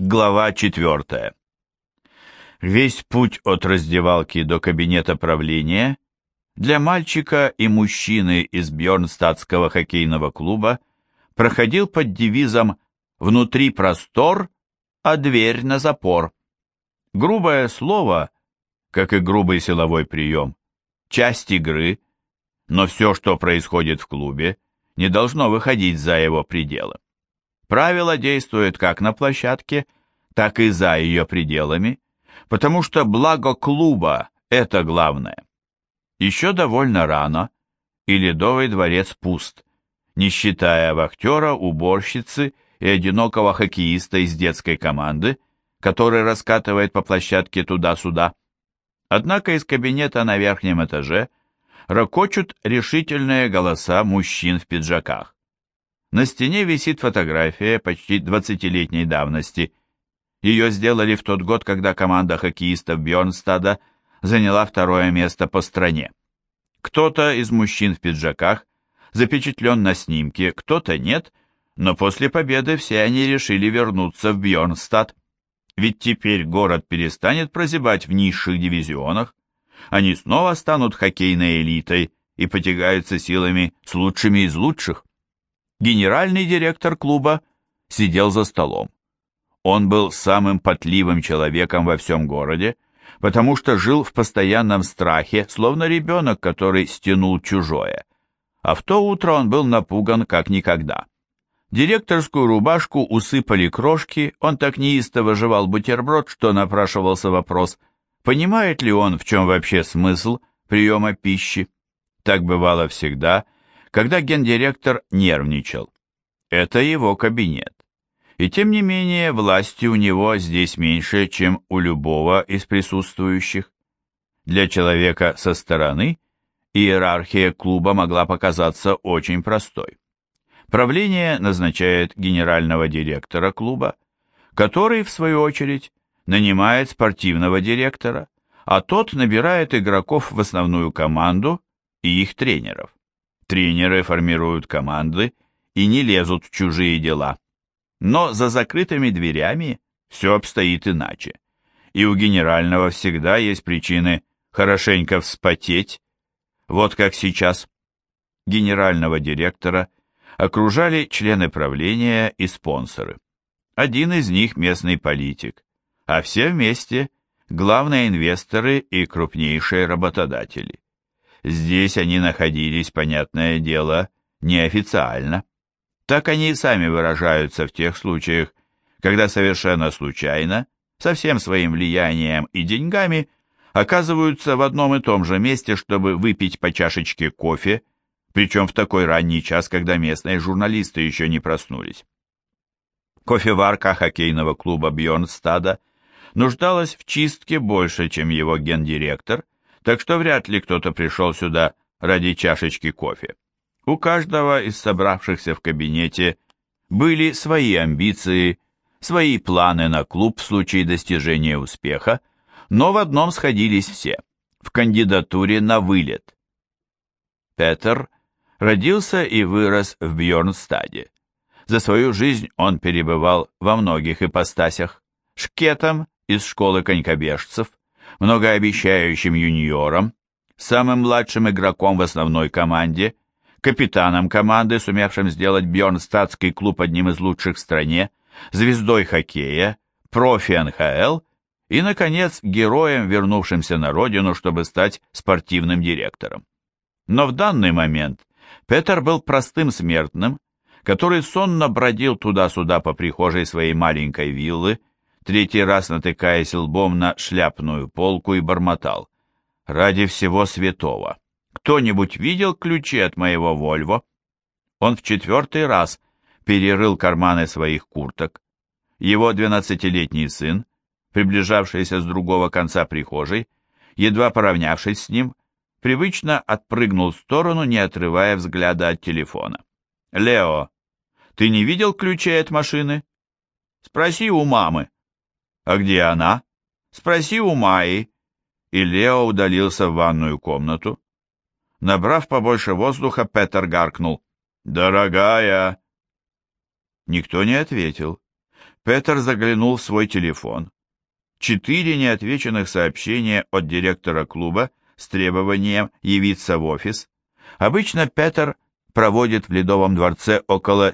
Глава 4. Весь путь от раздевалки до кабинета правления для мальчика и мужчины из Бьернстадтского хоккейного клуба проходил под девизом «Внутри простор, а дверь на запор». Грубое слово, как и грубый силовой прием, часть игры, но все, что происходит в клубе, не должно выходить за его пределы. Правила действуют как на площадке, так и за ее пределами, потому что благо клуба – это главное. Еще довольно рано, и Ледовый дворец пуст, не считая вахтера, уборщицы и одинокого хоккеиста из детской команды, который раскатывает по площадке туда-сюда. Однако из кабинета на верхнем этаже рокочут решительные голоса мужчин в пиджаках. На стене висит фотография почти 20-летней давности. Ее сделали в тот год, когда команда хоккеистов Бьернстада заняла второе место по стране. Кто-то из мужчин в пиджаках запечатлен на снимке, кто-то нет, но после победы все они решили вернуться в Бьернстад. Ведь теперь город перестанет прозябать в низших дивизионах. Они снова станут хоккейной элитой и потягаются силами с лучшими из лучших. Генеральный директор клуба сидел за столом. Он был самым пытливым человеком во всем городе, потому что жил в постоянном страхе, словно ребенок, который стянул чужое. А в то утро он был напуган как никогда. Директорскую рубашку усыпали крошки, он так неистово жевал бутерброд, что напрашивался вопрос, понимает ли он, в чем вообще смысл приема пищи. Так бывало всегда, когда гендиректор нервничал. Это его кабинет. И тем не менее, власти у него здесь меньше, чем у любого из присутствующих. Для человека со стороны иерархия клуба могла показаться очень простой. Правление назначает генерального директора клуба, который, в свою очередь, нанимает спортивного директора, а тот набирает игроков в основную команду и их тренеров. Тренеры формируют команды и не лезут в чужие дела. Но за закрытыми дверями все обстоит иначе. И у генерального всегда есть причины хорошенько вспотеть. Вот как сейчас. Генерального директора окружали члены правления и спонсоры. Один из них местный политик, а все вместе главные инвесторы и крупнейшие работодатели. Здесь они находились, понятное дело, неофициально. Так они и сами выражаются в тех случаях, когда совершенно случайно, со всем своим влиянием и деньгами, оказываются в одном и том же месте, чтобы выпить по чашечке кофе, причем в такой ранний час, когда местные журналисты еще не проснулись. Кофеварка хоккейного клуба Бьернстада нуждалась в чистке больше, чем его гендиректор, так что вряд ли кто-то пришел сюда ради чашечки кофе. У каждого из собравшихся в кабинете были свои амбиции, свои планы на клуб в случае достижения успеха, но в одном сходились все – в кандидатуре на вылет. Петер родился и вырос в Бьернстаде. За свою жизнь он перебывал во многих ипостасях – шкетом из школы конькобежцев, многообещающим юниором, самым младшим игроком в основной команде, капитаном команды, сумевшим сделать Бьернстадтский клуб одним из лучших в стране, звездой хоккея, профи НХЛ и, наконец, героем, вернувшимся на родину, чтобы стать спортивным директором. Но в данный момент Петер был простым смертным, который сонно бродил туда-сюда по прихожей своей маленькой виллы, третий раз натыкаясь лбом на шляпную полку и бормотал: «Ради всего святого! Кто-нибудь видел ключи от моего Вольво?» Он в 4-й раз перерыл карманы своих курток. Его 12-летний сын, приближавшийся с другого конца прихожей, едва поравнявшись с ним, привычно отпрыгнул в сторону, не отрывая взгляда от телефона. «Лео, ты не видел ключей от машины? Спроси у мамы». «А где она?» «Спроси у Майи». И Лео удалился в ванную комнату. Набрав побольше воздуха, Петер гаркнул: «Дорогая!» Никто не ответил. Петер заглянул в свой телефон. 4 неотвеченных сообщения от директора клуба с требованием явиться в офис. Обычно Петер проводит в Ледовом дворце около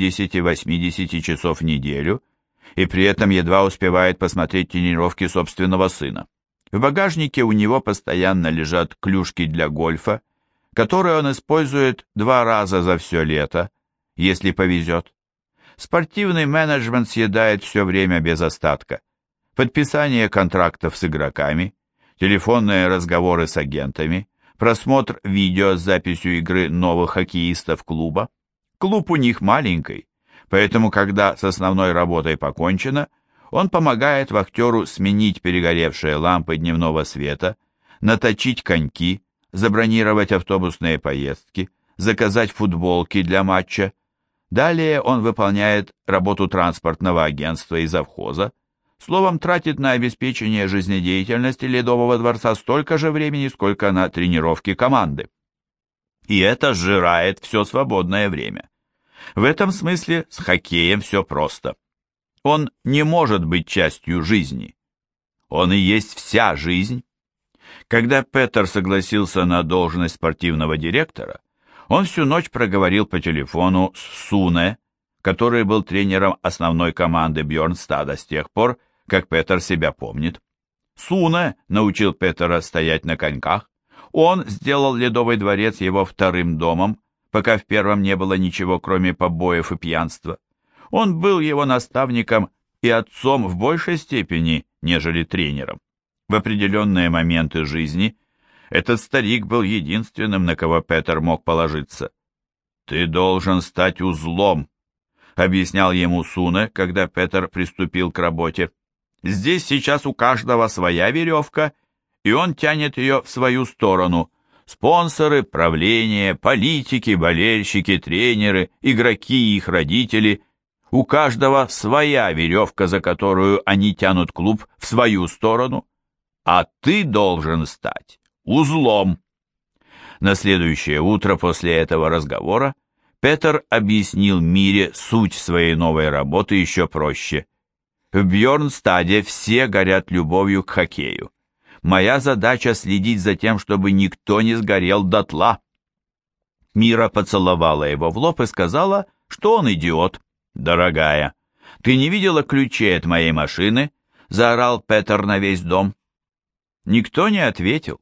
70-80 часов в неделю и при этом едва успевает посмотреть тренировки собственного сына. В багажнике у него постоянно лежат клюшки для гольфа, которые он использует 2 раза за все лето, если повезет. Спортивный менеджмент съедает все время без остатка. Подписание контрактов с игроками, телефонные разговоры с агентами, просмотр видео с записью игры новых хоккеистов клуба. Клуб у них маленький, поэтому, когда с основной работой покончено, он помогает вахтеру сменить перегоревшие лампы дневного света, наточить коньки, забронировать автобусные поездки, заказать футболки для матча. Далее он выполняет работу транспортного агентства и завхоза, словом, тратит на обеспечение жизнедеятельности Ледового дворца столько же времени, сколько на тренировки команды. И это сжирает все свободное время. В этом смысле с хоккеем все просто. Он не может быть частью жизни. Он и есть вся жизнь. Когда Петер согласился на должность спортивного директора, он всю ночь проговорил по телефону с Суне, который был тренером основной команды Бьорнстада с тех пор, как Петер себя помнит. Суне научил Петера стоять на коньках. Он сделал Ледовый дворец его вторым домом, пока в первом не было ничего, кроме побоев и пьянства. Он был его наставником и отцом в большей степени, нежели тренером. В определенные моменты жизни этот старик был единственным, на кого Петер мог положиться. «Ты должен стать узлом», — объяснял ему Суне, когда Петер приступил к работе. «Здесь сейчас у каждого своя веревка, и он тянет ее в свою сторону. Спонсоры, правление, политики, болельщики, тренеры, игроки и их родители — у каждого своя веревка, за которую они тянут клуб в свою сторону, а ты должен стать узлом». На следующее утро после этого разговора Петер объяснил Мире суть своей новой работы еще проще. В Бьорнстаде все горят любовью к хоккею. Моя задача следить за тем, чтобы никто не сгорел дотла. Мира поцеловала его в лоб и сказала, что он идиот. «Дорогая, ты не видела ключей от моей машины?» — заорал Петер на весь дом. Никто не ответил.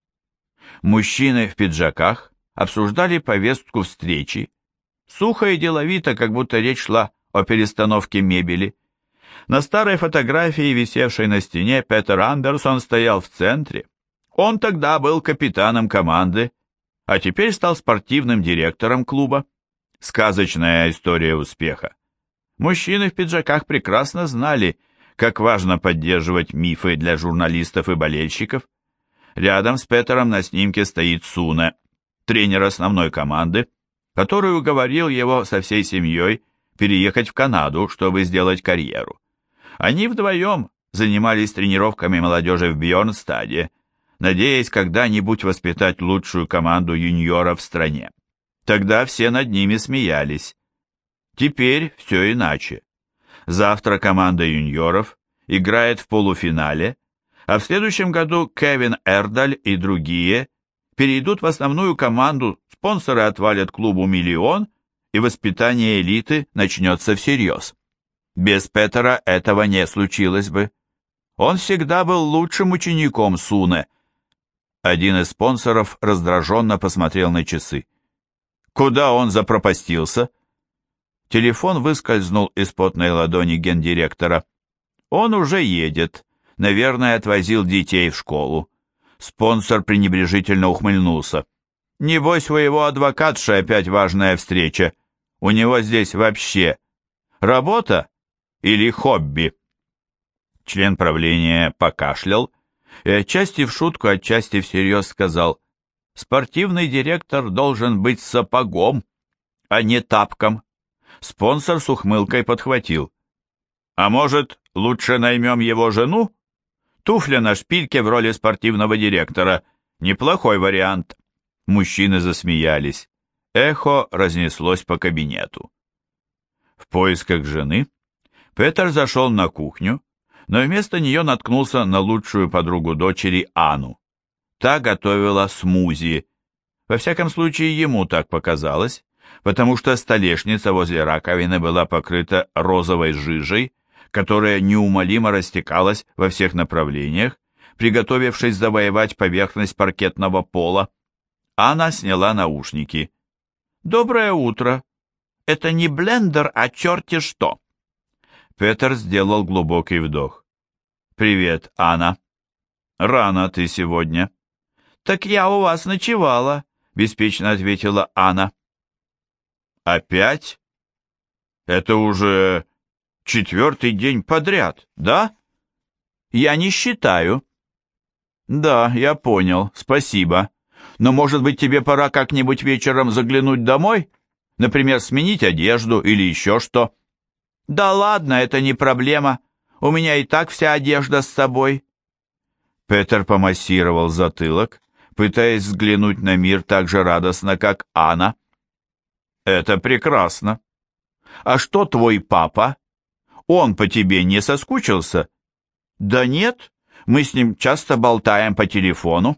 Мужчины в пиджаках обсуждали повестку встречи, сухо и деловито, как будто речь шла о перестановке мебели. На старой фотографии, висевшей на стене, Петер Андерсон стоял в центре. Он тогда был капитаном команды, а теперь стал спортивным директором клуба. Сказочная история успеха. Мужчины в пиджаках прекрасно знали, как важно поддерживать мифы для журналистов и болельщиков. Рядом с Петером на снимке стоит Суне, тренер основной команды, который уговорил его со всей семьей переехать в Канаду, чтобы сделать карьеру. Они вдвоем занимались тренировками молодежи в Бьорнстаде, надеясь когда-нибудь воспитать лучшую команду юниоров в стране. Тогда все над ними смеялись. Теперь все иначе. Завтра команда юниоров играет в полуфинале, а в следующем году Кевин Эрдаль и другие перейдут в основную команду, спонсоры отвалят клубу миллион, и воспитание элиты начнется всерьез. Без Петера этого не случилось бы. Он всегда был лучшим учеником Суне. Один из спонсоров раздраженно посмотрел на часы. Куда он запропастился? Телефон выскользнул из потной ладони гендиректора. Он уже едет. Наверное, отвозил детей в школу. Спонсор пренебрежительно ухмыльнулся. Небось, у его адвокатши опять важная встреча. У него здесь вообще работа или хобби? Член правления покашлял и отчасти в шутку, отчасти всерьез сказал: спортивный директор должен быть сапогом, а не тапком. Спонсор с ухмылкой подхватил: а может, лучше наймем его жену? Туфля на шпильке в роли спортивного директора. Неплохой вариант. Мужчины засмеялись. Эхо разнеслось по кабинету. В поисках жены Петер зашел на кухню, но вместо нее наткнулся на лучшую подругу дочери Анну. Та готовила смузи. Во всяком случае, ему так показалось, потому что столешница возле раковины была покрыта розовой жижей, которая неумолимо растекалась во всех направлениях, приготовившись завоевать поверхность паркетного пола. Анна сняла наушники. «Доброе утро. Это не блендер, а черти что!» Петер сделал глубокий вдох. «Привет, Анна. Рано ты сегодня». «Так я у вас ночевала», — беспечно ответила Анна. «Опять? Это уже 4-й день подряд, да?» «Я не считаю». «Да, я понял, спасибо. Но, может быть, тебе пора как-нибудь вечером заглянуть домой? Например, сменить одежду или еще что?» «Да ладно, это не проблема. У меня и так вся одежда с собой». Петер помассировал затылок, пытаясь взглянуть на мир так же радостно, как Анна. «Это прекрасно. А что твой папа? Он по тебе не соскучился?» «Да нет, мы с ним часто болтаем по телефону».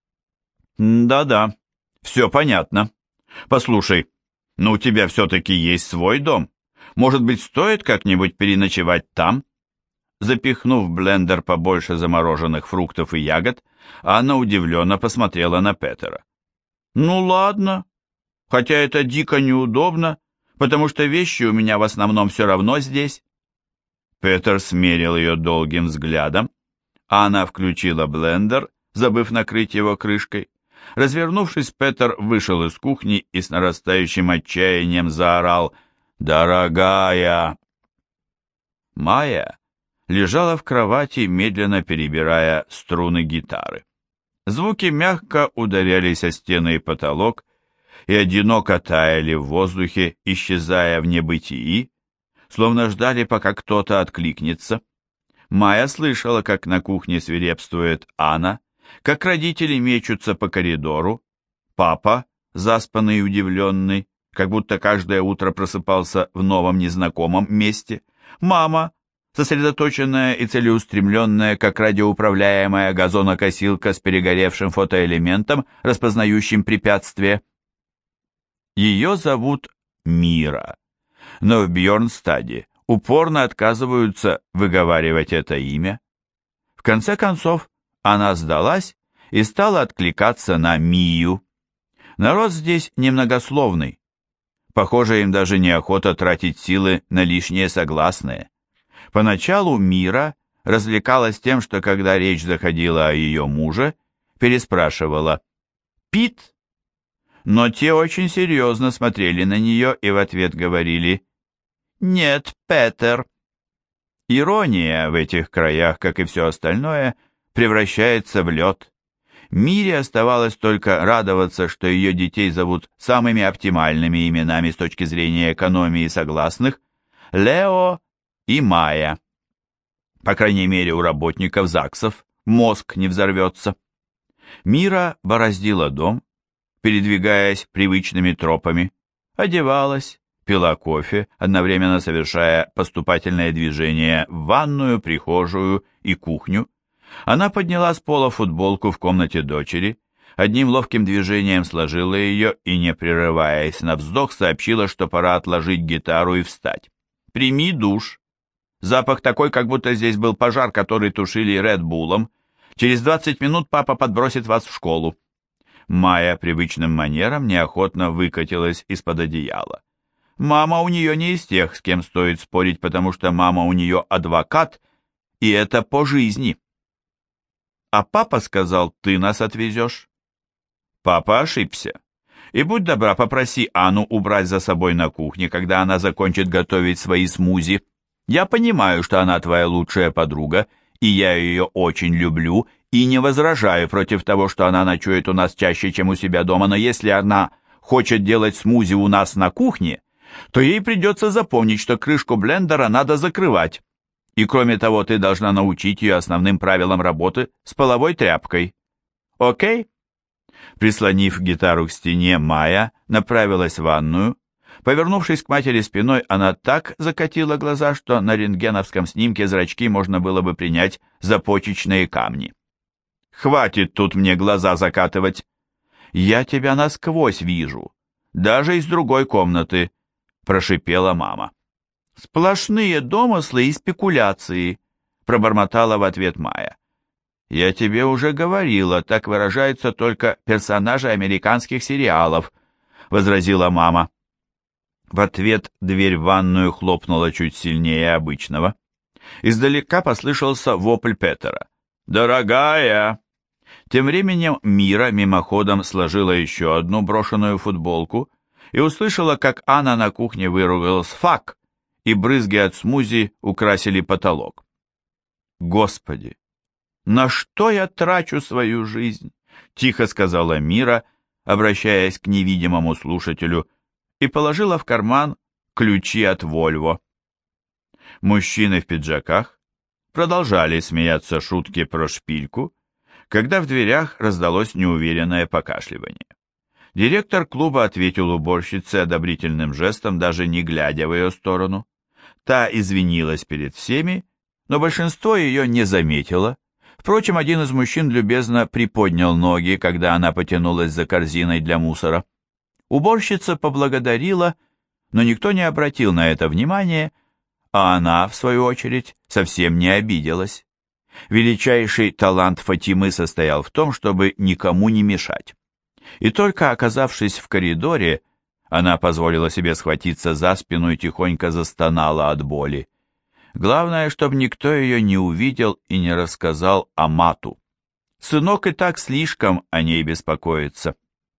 «Да-да, все понятно. Послушай, но у тебя все-таки есть свой дом. Может быть, стоит как-нибудь переночевать там?» Запихнув в блендер побольше замороженных фруктов и ягод, Анна удивленно посмотрела на Петера. «Ну ладно, хотя это дико неудобно, потому что вещи у меня в основном все равно здесь». Петер смерил ее долгим взглядом. Анна включила блендер, забыв накрыть его крышкой. Развернувшись, Петер вышел из кухни и с нарастающим отчаянием заорал: «Дорогая!» Майя лежала в кровати, медленно перебирая струны гитары. Звуки мягко ударялись о стены и потолок и одиноко таяли в воздухе, исчезая в небытии, словно ждали, пока кто-то откликнется. Майя слышала, как на кухне свирепствует Анна, как родители мечутся по коридору, папа, заспанный и удивленный, как будто каждое утро просыпался в новом незнакомом месте, мама, сосредоточенная и целеустремленная, как радиоуправляемая газонокосилка с перегоревшим фотоэлементом, распознающим препятствия. Ее зовут Мира, но в Бьорнстаде упорно отказываются выговаривать это имя. В конце концов, она сдалась и стала откликаться на Мию. Народ здесь немногословный. Похоже, им даже неохота тратить силы на лишние согласные. Поначалу Мира развлекалась тем, что когда речь заходила о ее муже, переспрашивала «Пит?». Но те очень серьезно смотрели на нее и в ответ говорили «Нет, Петер». Ирония в этих краях, как и все остальное, превращается в лед. Мире оставалось только радоваться, что ее детей зовут самыми оптимальными именами с точки зрения экономии согласных – Лео и Майя. По крайней мере, у работников ЗАГСов мозг не взорвется. Мира бороздила дом, передвигаясь привычными тропами, одевалась, пила кофе, одновременно совершая поступательное движение в ванную, прихожую и кухню. Она подняла с пола футболку в комнате дочери, одним ловким движением сложила ее и, не прерываясь на вздох, сообщила, что пора отложить гитару и встать. «Прими душ. Запах такой, как будто здесь был пожар, который тушили Редбулом. Через 20 минут папа подбросит вас в школу». Майя привычным манером неохотно выкатилась из-под одеяла. Мама у нее не из тех, с кем стоит спорить, потому что мама у нее адвокат, и это по жизни. «А папа сказал, ты нас отвезешь». Папа ошибся. И будь добра, попроси Анну убрать за собой на кухне, когда она закончит готовить свои смузи. Я понимаю, что она твоя лучшая подруга, и я ее очень люблю, и не возражаю против того, что она ночует у нас чаще, чем у себя дома, но если она хочет делать смузи у нас на кухне, то ей придется запомнить, что крышку блендера надо закрывать. И кроме того, ты должна научить ее основным правилам работы с половой тряпкой. Окей? Прислонив гитару к стене, Майя направилась в ванную, Повернувшись к матери спиной, она так закатила глаза, что на рентгеновском снимке зрачки можно было бы принять за почечные камни. «Хватит тут мне глаза закатывать! Я тебя насквозь вижу, даже из другой комнаты», — прошипела мама. «Сплошные домыслы и спекуляции», — пробормотала в ответ Майя. «Я тебе уже говорила, так выражаются только персонажи американских сериалов», — возразила мама. В ответ дверь в ванную хлопнула чуть сильнее обычного. Издалека послышался вопль Петера. «Дорогая!» Тем временем Мира мимоходом сложила еще одну брошенную футболку и услышала, как Анна на кухне выругалась «фак», и брызги от смузи украсили потолок. «Господи, на что я трачу свою жизнь?» — тихо сказала Мира, обращаясь к невидимому слушателю, и положила в карман ключи от Вольво. Мужчины в пиджаках продолжали смеяться шутки про шпильку, когда в дверях раздалось неуверенное покашливание. Директор клуба ответил уборщице одобрительным жестом, даже не глядя в ее сторону. Та извинилась перед всеми, но большинство ее не заметило. Впрочем, один из мужчин любезно приподнял ноги, когда она потянулась за корзиной для мусора. Уборщица поблагодарила, но никто не обратил на это внимания, а она, в свою очередь, совсем не обиделась. Величайший талант Фатимы состоял в том, чтобы никому не мешать. И только оказавшись в коридоре, она позволила себе схватиться за спину и тихонько застонала от боли. Главное, чтобы никто ее не увидел и не рассказал Амату. Сынок и так слишком о ней беспокоится.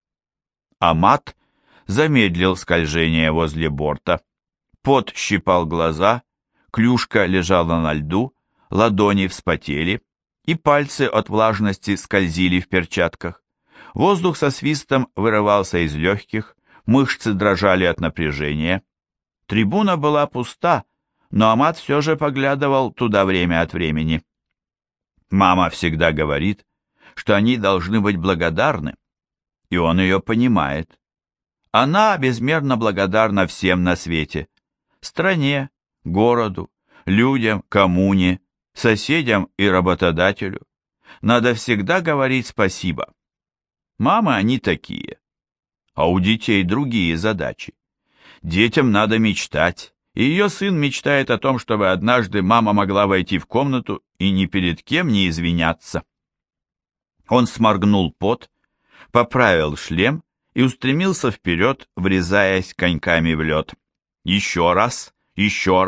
Амат замедлил скольжение возле борта. Пот щипал глаза, клюшка лежала на льду, ладони вспотели, и пальцы от влажности скользили в перчатках. Воздух со свистом вырывался из легких, мышцы дрожали от напряжения. Трибуна была пуста, но Амат все же поглядывал туда время от времени. Мама всегда говорит, что они должны быть благодарны, и он ее понимает. Она безмерно благодарна всем на свете. Стране, городу, людям, коммуне, соседям и работодателю. Надо всегда говорить спасибо. Мамы они такие. А у детей другие задачи. Детям надо мечтать, и ее сын мечтает о том, чтобы однажды мама могла войти в комнату и ни перед кем не извиняться. Он сморгнул пот, поправил шлем и устремился вперед, врезаясь коньками в лед. Еще раз и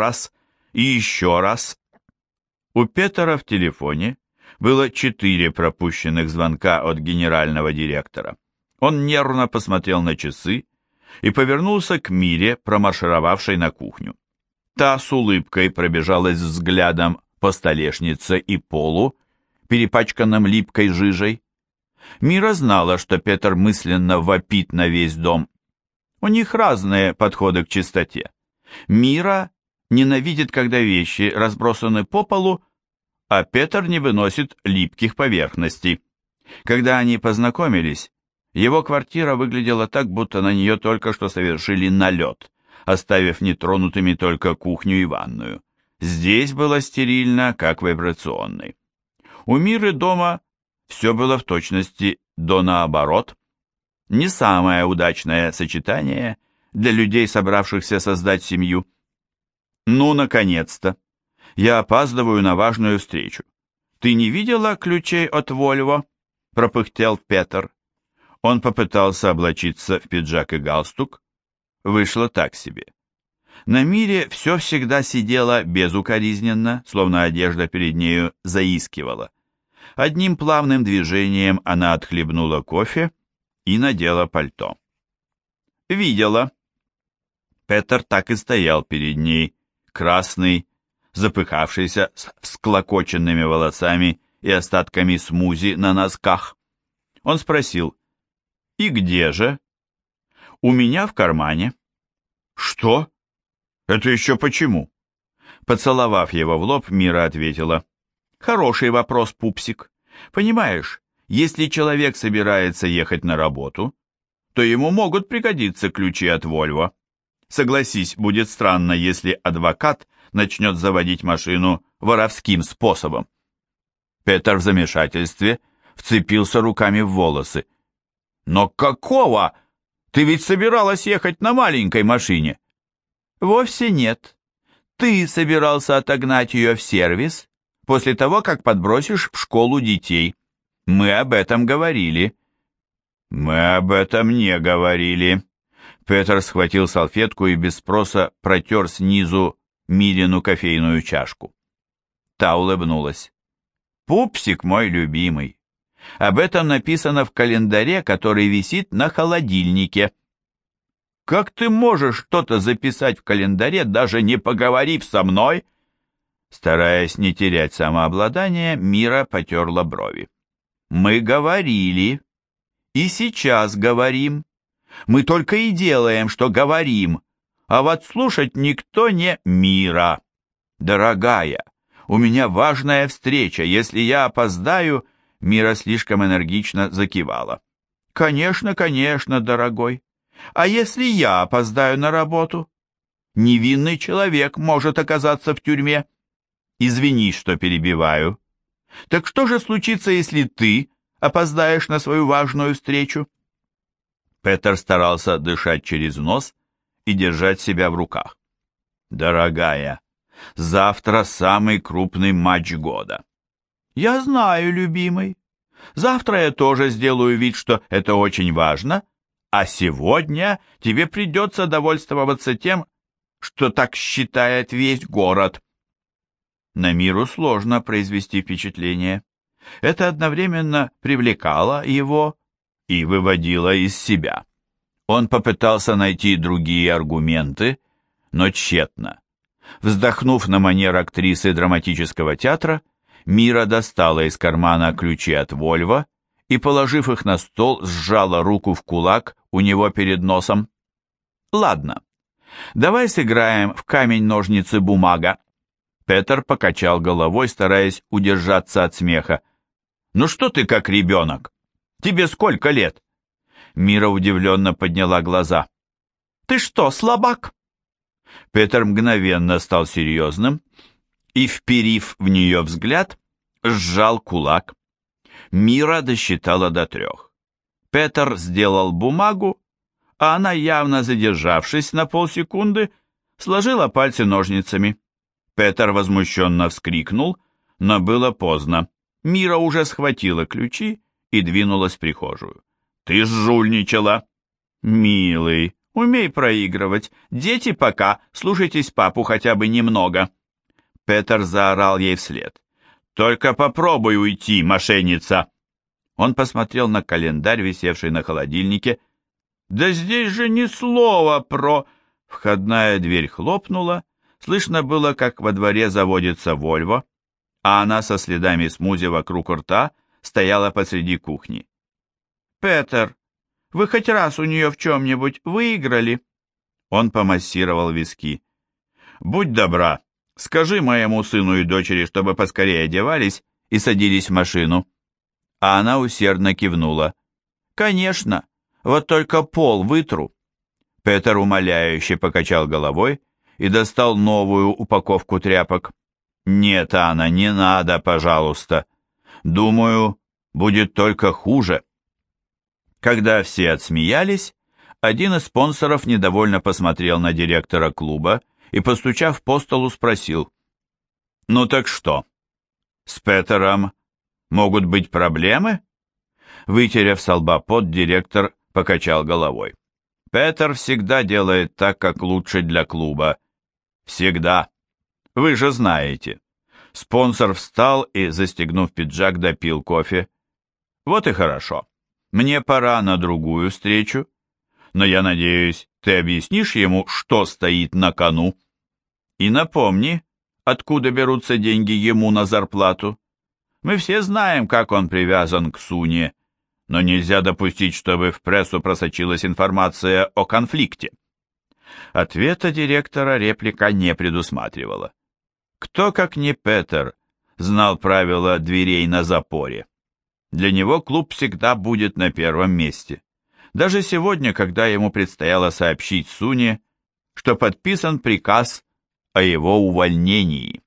еще раз. У Петера в телефоне было 4 пропущенных звонка от генерального директора. Он нервно посмотрел на часы и повернулся к Мире, промаршировавшей на кухню. Та с улыбкой пробежалась взглядом по столешнице и полу, перепачканным липкой жижей. Мира знала, что Петр мысленно вопит на весь дом. У них разные подходы к чистоте. Мира ненавидит, когда вещи разбросаны по полу, а Петр не выносит липких поверхностей. Когда они познакомились, его квартира выглядела так, будто на нее только что совершили налет, оставив нетронутыми только кухню и ванную. Здесь было стерильно, как в операционной. У Миры дома все было в точности до наоборот. Не самое удачное сочетание для людей, собравшихся создать семью. «Ну, наконец-то! Я опаздываю на важную встречу. Ты не видела ключей от Вольво?» — пропыхтел Петр. Он попытался облачиться в пиджак и галстук. Вышло так себе. На Мире все всегда сидело безукоризненно, словно одежда перед нею заискивала. Одним плавным движением она отхлебнула кофе и надела пальто. «Видела». Петр так и стоял перед ней, красный, запыхавшийся, с всклокоченными волосами и остатками смузи на носках. Он спросил: «И где же?» «У меня в кармане». «Что? Это еще почему?» Поцеловав его в лоб, Мира ответила: «Хороший вопрос, пупсик. Понимаешь, если человек собирается ехать на работу, то ему могут пригодиться ключи от Вольво. Согласись, будет странно, если адвокат начнет заводить машину воровским способом. Петер в замешательстве вцепился руками в волосы. «Но какого? Ты ведь собиралась ехать на маленькой машине». «Вовсе нет. Ты собирался отогнать ее в сервис после того, как подбросишь в школу детей. Мы об этом говорили». «Мы об этом не говорили». Петер схватил салфетку и без спроса протер снизу Милину кофейную чашку. Та улыбнулась. «Пупсик мой любимый. Об этом написано в календаре, который висит на холодильнике». «Как ты можешь что-то записать в календаре, даже не поговорив со мной?» Стараясь не терять самообладание, Мира потерла брови. «Мы говорили. И сейчас говорим. Мы только и делаем, что говорим. А вот слушать никто не Мира. Дорогая, у меня важная встреча. Если я опоздаю...» Мира слишком энергично закивала. «Конечно, конечно, дорогой. А если я опоздаю на работу? Невинный человек может оказаться в тюрьме. Извини, что перебиваю. Так что же случится, если ты опоздаешь на свою важную встречу?» Петер старался дышать через нос и держать себя в руках. «Дорогая, завтра самый крупный матч года». «Я знаю, любимый. Завтра я тоже сделаю вид, что это очень важно, а сегодня тебе придется довольствоваться тем, что так считает весь город». На Миру сложно произвести впечатление. Это одновременно привлекало его и выводило из себя. Он попытался найти другие аргументы, но тщетно. Вздохнув на манер актрисы драматического театра, Мира достала из кармана ключи от Вольво и, положив их на стол, сжала руку в кулак у него перед носом. «Ладно, давай сыграем в камень-ножницы-бумага». Петер покачал головой, стараясь удержаться от смеха. «Ну что ты как ребенок? Тебе сколько лет?» Мира удивленно подняла глаза. «Ты что, слабак?» Петер мгновенно стал серьезным и, вперив в нее взгляд, сжал кулак. Мира досчитала до 3. Петер сделал бумагу, а она, явно задержавшись на полсекунды, сложила пальцы ножницами. Петер возмущенно вскрикнул, но было поздно. Мира уже схватила ключи и двинулась в прихожую. «Ты жульничала!» «Милый, умей проигрывать. Дети пока, слушайтесь папу хотя бы немного». Петер заорал ей вслед. «Только попробуй уйти, мошенница!» Он посмотрел на календарь, висевший на холодильнике. «Да здесь же ни слова про...» Входная дверь хлопнула. Слышно было, как во дворе заводится Вольво, а она со следами смузи вокруг рта стояла посреди кухни. «Петер, вы хоть раз у нее в чем-нибудь выиграли?» Он помассировал виски. «Будь добра, скажи моему сыну и дочери, чтобы поскорее одевались и садились в машину». А она усердно кивнула. «Конечно, вот только пол вытру». Петер умоляюще покачал головой и достал новую упаковку тряпок. «Нет, Анна, не надо, пожалуйста. Думаю, будет только хуже». Когда все отсмеялись, один из спонсоров недовольно посмотрел на директора клуба и, постучав по столу, спросил: «Ну так что, с Петером могут быть проблемы?» Вытерев со лба пот, директор покачал головой. «Петер всегда делает так, как лучше для клуба. Всегда. Вы же знаете». Спонсор встал и, застегнув пиджак, допил кофе. «Вот и хорошо. Мне пора на другую встречу. Но я надеюсь, ты объяснишь ему, что стоит на кону? И напомни, откуда берутся деньги ему на зарплату. Мы все знаем, как он привязан к Суне, но нельзя допустить, чтобы в прессу просочилась информация о конфликте». Ответа директора реплика не предусматривала. Кто, как не Петер, знал правила дверей на запоре? Для него клуб всегда будет на первом месте. Даже сегодня, когда ему предстояло сообщить Суне что подписан приказ о его увольнении.